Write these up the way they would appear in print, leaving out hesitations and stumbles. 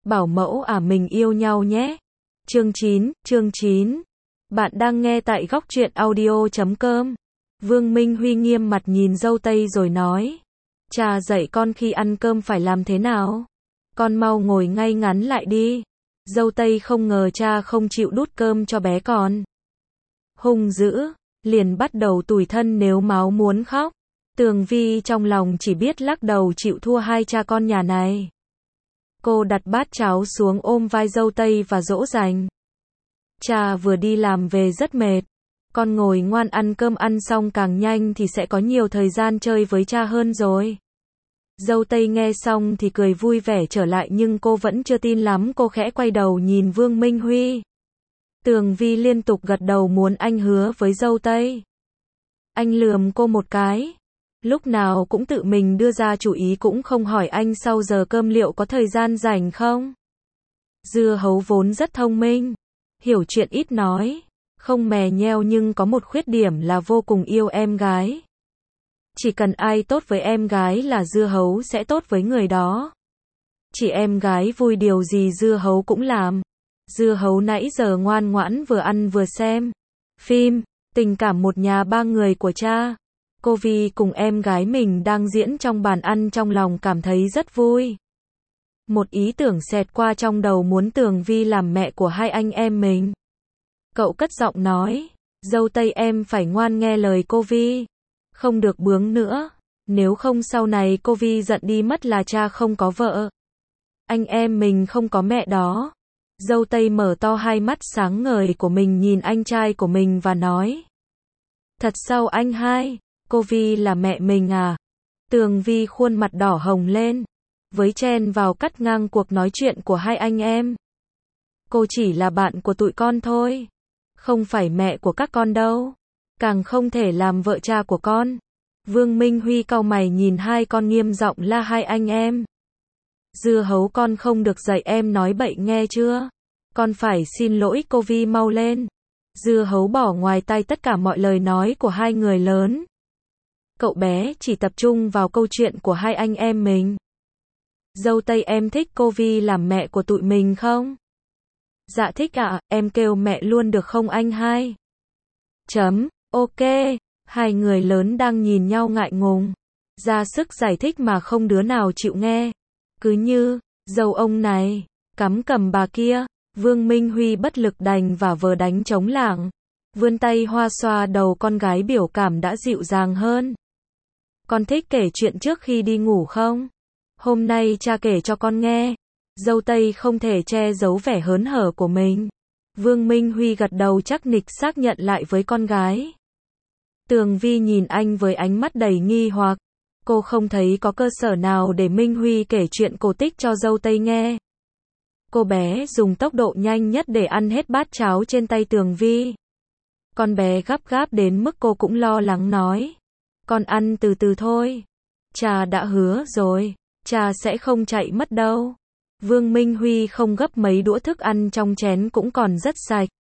bảo mẫu mình yêu nhau nhé. Chương 9. Bạn đang nghe tại góc truyện audio.com. Vương Minh Huy nghiêm mặt nhìn dâu tây rồi nói. Cha dạy con khi ăn cơm phải làm thế nào? Con mau ngồi ngay ngắn lại đi. Dâu tây không ngờ cha không chịu đút cơm cho bé con. Hung dữ, liền bắt đầu tủi thân nếu máu muốn khóc. Tường Vi trong lòng chỉ biết lắc đầu chịu thua hai cha con nhà này. Cô đặt bát cháo xuống ôm vai dâu tây và dỗ dành. Cha vừa đi làm về rất mệt. Con ngồi ngoan ăn cơm, ăn xong càng nhanh thì sẽ có nhiều thời gian chơi với cha hơn rồi. Dâu tây nghe xong thì cười vui vẻ trở lại, nhưng cô vẫn chưa tin lắm. Cô khẽ quay đầu nhìn Vương Minh Huy. Tường Vi liên tục gật đầu muốn anh hứa với dâu tây. Anh lườm cô một cái. Lúc nào cũng tự mình đưa ra chủ ý, cũng không hỏi anh sau giờ cơm liệu có thời gian rảnh không. Dưa hấu vốn rất thông minh, hiểu chuyện ít nói, không mè nheo, nhưng có một khuyết điểm là vô cùng yêu em gái. Chỉ cần ai tốt với em gái là dưa hấu sẽ tốt với người đó. Chỉ em gái vui điều gì dưa hấu cũng làm. Dưa hấu nãy giờ ngoan ngoãn vừa ăn vừa xem phim Tình cảm một nhà ba người của cha. Cô Vi cùng em gái mình đang diễn trong bàn ăn, trong lòng cảm thấy rất vui. Một ý tưởng xẹt qua trong đầu, muốn Tường Vi làm mẹ của hai anh em mình. Cậu cất giọng nói, dâu tây em phải ngoan nghe lời cô Vi, không được bướng nữa, nếu không sau này cô Vi giận đi mất là cha không có vợ, anh em mình không có mẹ đó. Dâu tây mở to hai mắt sáng ngời của mình nhìn anh trai của mình và nói, thật sao anh hai? Cô Vi là mẹ mình à? Tường Vi khuôn mặt đỏ hồng lên, với chen vào cắt ngang cuộc nói chuyện của hai anh em. Cô chỉ là bạn của tụi con thôi, không phải mẹ của các con đâu, càng không thể làm vợ cha của con. Vương Minh Huy cau mày nhìn hai con nghiêm giọng la hai anh em. Dưa hấu con không được dạy em nói bậy nghe chưa? Con phải xin lỗi cô Vi mau lên. Dưa hấu bỏ ngoài tai tất cả mọi lời nói của hai người lớn. Cậu bé chỉ tập trung vào câu chuyện của hai anh em mình. Dâu tây em thích cô Vi làm mẹ của tụi mình không? Dạ thích ạ, em kêu mẹ luôn được không anh hai? Ok, hai người lớn đang nhìn nhau ngại ngùng, ra sức giải thích mà không đứa nào chịu nghe. Cứ như, dâu ông này, cắm cầm bà kia. Vương Minh Huy bất lực đành và vờ đánh trống lảng, vươn tay hoa xoa đầu con gái, biểu cảm đã dịu dàng hơn. Con thích kể chuyện trước khi đi ngủ không? Hôm nay cha kể cho con nghe. Dâu tây không thể che giấu vẻ hớn hở của mình. Vương Minh Huy gật đầu chắc nịch xác nhận lại với con gái. Tường Vi nhìn anh với ánh mắt đầy nghi hoặc. Cô không thấy có cơ sở nào để Minh Huy kể chuyện cổ tích cho dâu tây nghe. Cô bé dùng tốc độ nhanh nhất để ăn hết bát cháo trên tay Tường Vi. Con bé gấp gáp đến mức cô cũng lo lắng nói. Con ăn từ từ thôi. Cha đã hứa rồi, cha sẽ không chạy mất đâu. Vương Minh Huy không gấp mấy đũa thức ăn trong chén cũng còn rất sạch.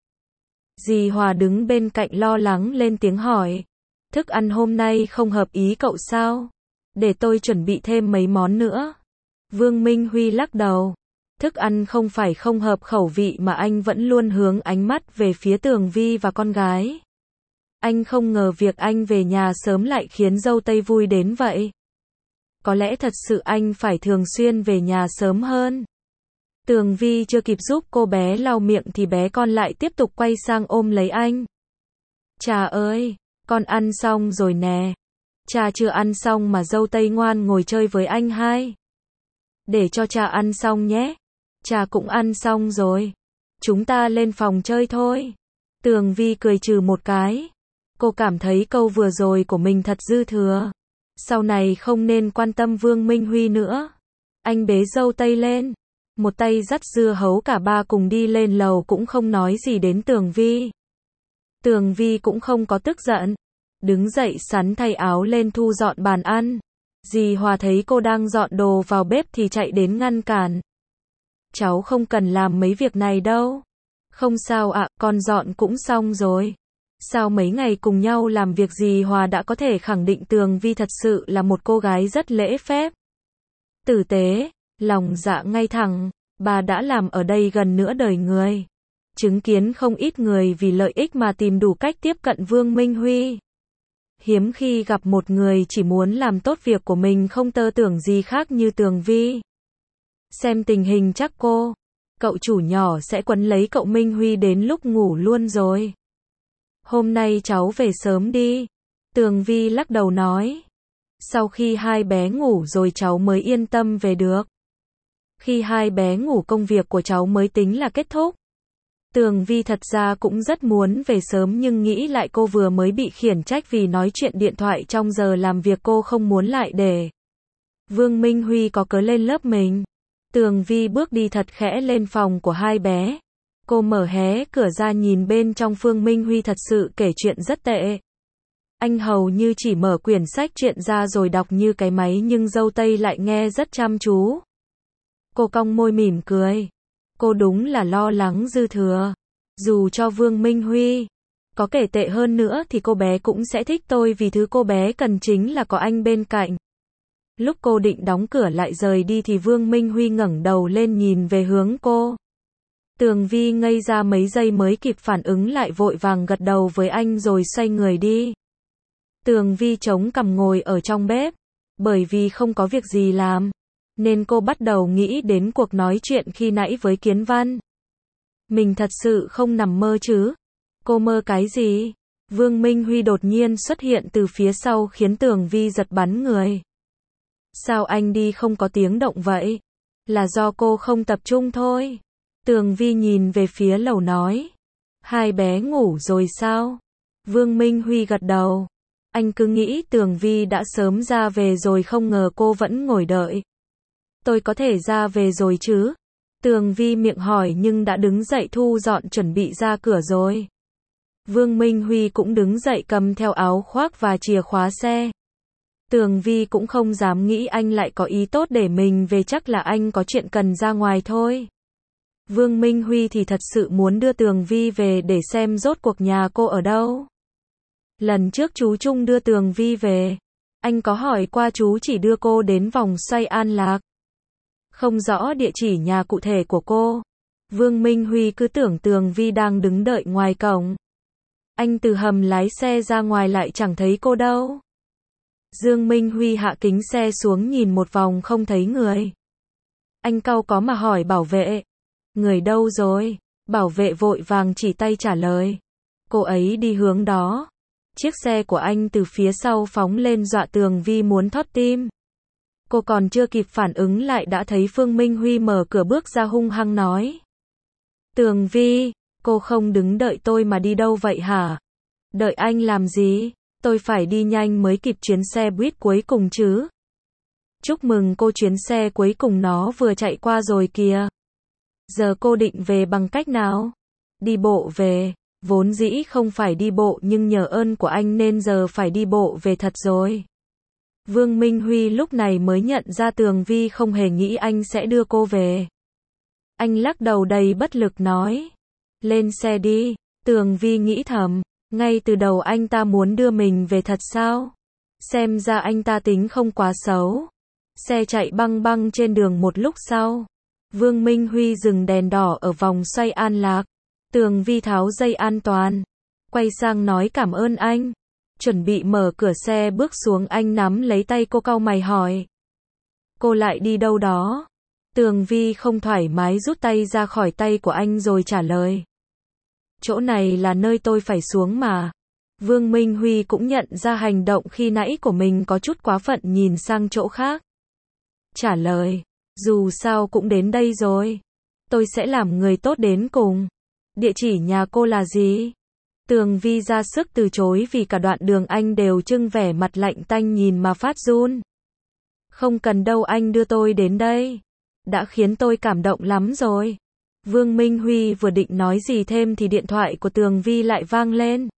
Dì Hòa đứng bên cạnh lo lắng lên tiếng hỏi. Thức ăn hôm nay không hợp ý cậu sao? Để tôi chuẩn bị thêm mấy món nữa. Vương Minh Huy lắc đầu. Thức ăn không phải không hợp khẩu vị mà anh vẫn luôn hướng ánh mắt về phía Tường Vi và con gái. Anh không ngờ việc anh về nhà sớm lại khiến dâu tây vui đến vậy. Có lẽ thật sự anh phải thường xuyên về nhà sớm hơn. Tường Vi chưa kịp giúp cô bé lau miệng thì bé con lại tiếp tục quay sang ôm lấy anh. Cha ơi, con ăn xong rồi nè. Cha chưa ăn xong mà dâu tây ngoan ngồi chơi với anh hai. Để cho cha ăn xong nhé. Cha cũng ăn xong rồi. Chúng ta lên phòng chơi thôi. Tường Vi cười trừ một cái. Cô cảm thấy câu vừa rồi của mình thật dư thừa. Sau này không nên quan tâm Vương Minh Huy nữa. Anh bế dâu tây lên. Một tay dắt dưa hấu, cả ba cùng đi lên lầu cũng không nói gì đến Tường Vi. Tường Vi cũng không có tức giận. Đứng dậy sắn thay áo lên thu dọn bàn ăn. Dì Hòa thấy cô đang dọn đồ vào bếp thì chạy đến ngăn cản. Cháu không cần làm mấy việc này đâu. Không sao ạ, con dọn cũng xong rồi. Sau mấy ngày cùng nhau làm việc, dì Hòa đã có thể khẳng định Tường Vi thật sự là một cô gái rất lễ phép, tử tế, lòng dạ ngay thẳng. Bà đã làm ở đây gần nửa đời người. Chứng kiến không ít người vì lợi ích mà tìm đủ cách tiếp cận Vương Minh Huy. Hiếm khi gặp một người chỉ muốn làm tốt việc của mình không tơ tưởng gì khác như Tường Vi. Xem tình hình chắc cậu chủ nhỏ sẽ quấn lấy cậu Minh Huy đến lúc ngủ luôn rồi. Hôm nay cháu về sớm đi. Tường Vi lắc đầu nói. Sau khi hai bé ngủ rồi cháu mới yên tâm về được. Khi hai bé ngủ công việc của cháu mới tính là kết thúc. Tường Vi thật ra cũng rất muốn về sớm nhưng nghĩ lại cô vừa mới bị khiển trách vì nói chuyện điện thoại trong giờ làm việc, cô không muốn lại để Vương Minh Huy có cớ lên lớp mình. Tường Vi bước đi thật khẽ lên phòng của hai bé. Cô mở hé cửa ra nhìn bên trong. Vương Minh Huy thật sự kể chuyện rất tệ. Anh hầu như chỉ mở quyển sách truyện ra rồi đọc như cái máy nhưng dâu tây lại nghe rất chăm chú. Cô cong môi mỉm cười. Cô đúng là lo lắng dư thừa. Dù cho Vương Minh Huy có kể tệ hơn nữa thì cô bé cũng sẽ thích tôi vì thứ cô bé cần chính là có anh bên cạnh. Lúc cô định đóng cửa lại rời đi thì Vương Minh Huy ngẩng đầu lên nhìn về hướng cô. Tường Vi ngây ra mấy giây mới kịp phản ứng lại, vội vàng gật đầu với anh rồi xoay người đi. Tường Vi chống cằm ngồi ở trong bếp. Bởi vì không có việc gì làm, nên cô bắt đầu nghĩ đến cuộc nói chuyện khi nãy với Kiến Văn. Mình thật sự không nằm mơ chứ? Cô mơ cái gì? Vương Minh Huy đột nhiên xuất hiện từ phía sau khiến Tường Vi giật bắn người. Sao anh đi không có tiếng động vậy? Là do cô không tập trung thôi. Tường Vi nhìn về phía lầu nói. Hai bé ngủ rồi sao? Vương Minh Huy gật đầu. Anh cứ nghĩ Tường Vi đã sớm ra về rồi, không ngờ cô vẫn ngồi đợi. Tôi có thể ra về rồi chứ? Tường Vi miệng hỏi nhưng đã đứng dậy thu dọn chuẩn bị ra cửa rồi. Vương Minh Huy cũng đứng dậy cầm theo áo khoác và chìa khóa xe. Tường Vi cũng không dám nghĩ anh lại có ý tốt để mình về, chắc là anh có chuyện cần ra ngoài thôi. Vương Minh Huy thì thật sự muốn đưa Tường Vi về để xem rốt cuộc nhà cô ở đâu. Lần trước chú Trung đưa Tường Vi về, anh có hỏi qua, chú chỉ đưa cô đến vòng xoay An Lạc. Không rõ địa chỉ nhà cụ thể của cô. Vương Minh Huy cứ tưởng Tường Vi đang đứng đợi ngoài cổng. Anh từ hầm lái xe ra ngoài lại chẳng thấy cô đâu. Dương Minh Huy hạ kính xe xuống nhìn một vòng không thấy người. Anh cau có mà hỏi bảo vệ. Người đâu rồi? Bảo vệ vội vàng chỉ tay trả lời. Cô ấy đi hướng đó. Chiếc xe của anh từ phía sau phóng lên dọa Tường Vi muốn thót tim. Cô còn chưa kịp phản ứng lại đã thấy Vương Minh Huy mở cửa bước ra hung hăng nói. Tường Vi, cô không đứng đợi tôi mà đi đâu vậy hả? Đợi anh làm gì? Tôi phải đi nhanh mới kịp chuyến xe buýt cuối cùng chứ. Chúc mừng cô, chuyến xe cuối cùng nó vừa chạy qua rồi kìa. Giờ cô định về bằng cách nào? Đi bộ về. Vốn dĩ không phải đi bộ nhưng nhờ ơn của anh nên giờ phải đi bộ về thật rồi. Vương Minh Huy lúc này mới nhận ra Tường Vi không hề nghĩ anh sẽ đưa cô về. Anh lắc đầu đầy bất lực nói. Lên xe đi. Tường Vi nghĩ thầm. Ngay từ đầu anh ta muốn đưa mình về thật sao? Xem ra anh ta tính không quá xấu. Xe chạy băng băng trên đường một lúc sau. Vương Minh Huy dừng đèn đỏ ở vòng xoay An Lạc. Tường Vi tháo dây an toàn. Quay sang nói cảm ơn anh. Chuẩn bị mở cửa xe bước xuống, anh nắm lấy tay cô cau mày hỏi. Cô lại đi đâu đó? Tường Vi không thoải mái rút tay ra khỏi tay của anh rồi trả lời. Chỗ này là nơi tôi phải xuống mà. Vương Minh Huy cũng nhận ra hành động khi nãy của mình có chút quá phận, nhìn sang chỗ khác. Trả lời. Dù sao cũng đến đây rồi. Tôi sẽ làm người tốt đến cùng. Địa chỉ nhà cô là gì? Tường Vi ra sức từ chối vì cả đoạn đường anh đều trưng vẻ mặt lạnh tanh nhìn mà phát run. Không cần đâu, anh đưa tôi đến đây. Đã khiến tôi cảm động lắm rồi. Vương Minh Huy vừa định nói gì thêm thì điện thoại của Tường Vi lại vang lên.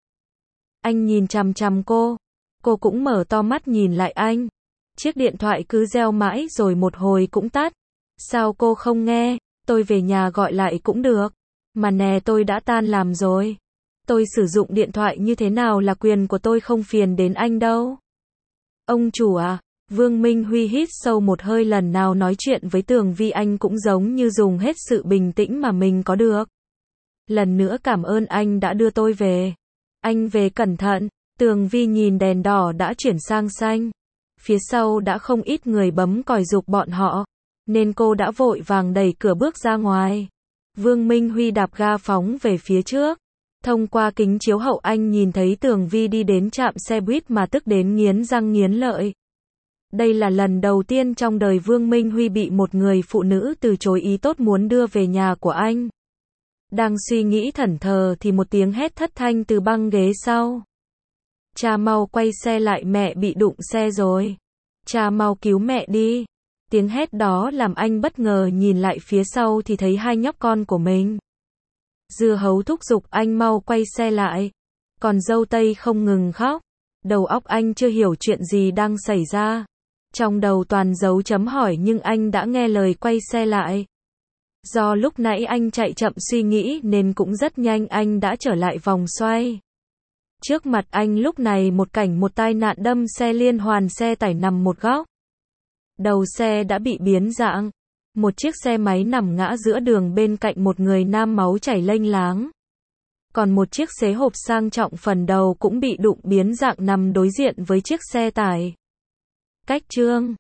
Anh nhìn chằm chằm cô. Cô cũng mở to mắt nhìn lại anh. Chiếc điện thoại cứ reo mãi rồi một hồi cũng tắt. Sao cô không nghe? Tôi về nhà gọi lại cũng được. Mà nè, tôi đã tan làm rồi. Tôi sử dụng điện thoại như thế nào là quyền của tôi, không phiền đến anh đâu. Ông chủ à? Vương Minh Huy hít sâu một hơi, lần nào nói chuyện với Tường Vi anh cũng giống như dùng hết sự bình tĩnh mà mình có được. Lần nữa cảm ơn anh đã đưa tôi về. Anh về cẩn thận. Tường Vi nhìn đèn đỏ đã chuyển sang xanh. Phía sau đã không ít người bấm còi giục bọn họ, nên cô đã vội vàng đẩy cửa bước ra ngoài. Vương Minh Huy đạp ga phóng về phía trước. Thông qua kính chiếu hậu anh nhìn thấy Tường Vi đi đến trạm xe buýt mà tức đến nghiến răng nghiến lợi. Đây là lần đầu tiên trong đời Vương Minh Huy bị một người phụ nữ từ chối ý tốt muốn đưa về nhà của anh. Đang suy nghĩ thẫn thờ thì một tiếng hét thất thanh từ băng ghế sau. Cha mau quay xe lại, mẹ bị đụng xe rồi. Cha mau cứu mẹ đi. Tiếng hét đó làm anh bất ngờ nhìn lại phía sau thì thấy hai nhóc con của mình. Dưa hấu thúc giục anh mau quay xe lại. Còn dâu tây không ngừng khóc. Đầu óc anh chưa hiểu chuyện gì đang xảy ra. Trong đầu toàn dấu chấm hỏi nhưng anh đã nghe lời quay xe lại. Do lúc nãy anh chạy chậm suy nghĩ nên cũng rất nhanh anh đã trở lại vòng xoay. Trước mặt anh lúc này một tai nạn đâm xe liên hoàn, xe tải nằm một góc. Đầu xe đã bị biến dạng. Một chiếc xe máy nằm ngã giữa đường bên cạnh một người nam máu chảy lênh láng. Còn một chiếc xế hộp sang trọng phần đầu cũng bị đụng biến dạng nằm đối diện với chiếc xe tải. Cách chương